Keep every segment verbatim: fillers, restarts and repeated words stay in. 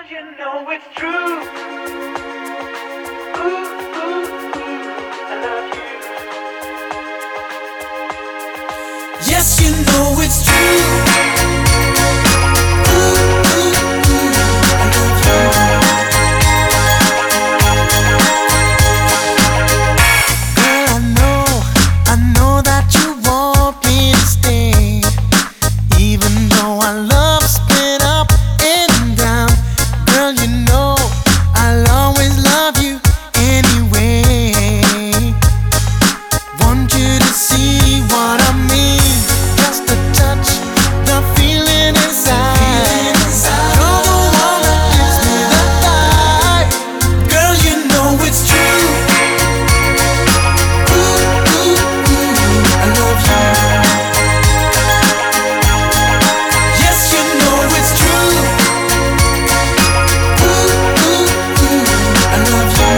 you know it's true. Ooh, ooh, ooh, I love you. Yes, you know it's true. Ooh, ooh, ooh, I love you. Girl, I know, I know that you want me to stay, even though our love split up and down. Girl, you know I'll always love you anyway. Want you to see what I mean. Just a touch, the feeling inside. You're the one that gives me the vibe. Girl, you know it's true. Ooh, ooh, ooh, I love you. Yes, you know it's true. Ooh, ooh, ooh, I love you.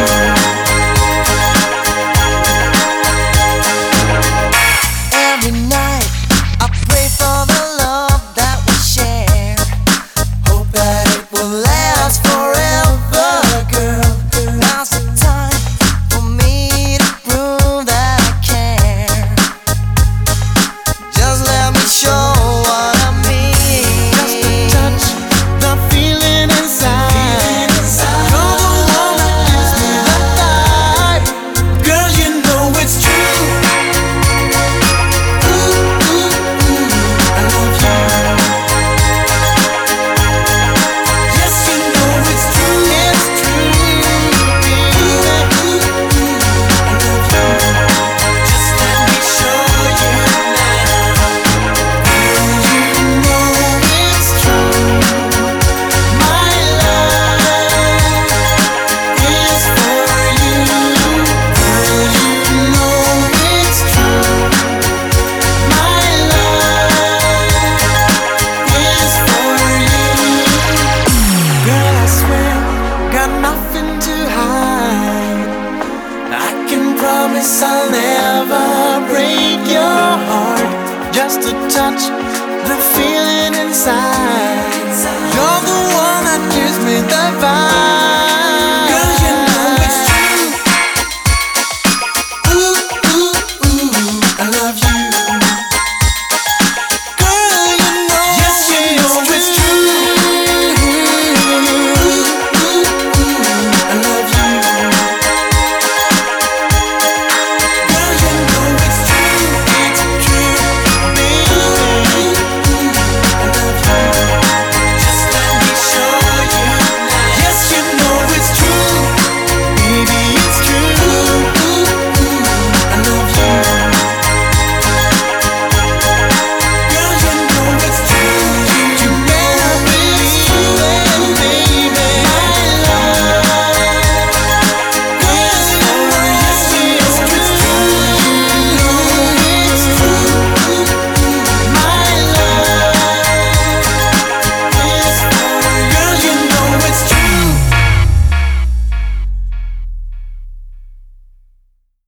Every night I pray for the love that we share. Hope that it will last forever, girl. Now's the time for me to prove that I care. Just let me show what I mean. Just a touch, the feeling inside. You're the one that gives me the vibe. Girl, you know it's true. Ooh, ooh, ooh, I love you. Yes, you know it's true. It's true, baby. Ooh, ooh, ooh, I love you. Just let me show you now. Girl, you know it's true. My love is for you. Girl, you know it's true. My love is for you. Girl, I swear, got nothing to hide. I can promise I'll never break your heart. Just to touch the feeling inside.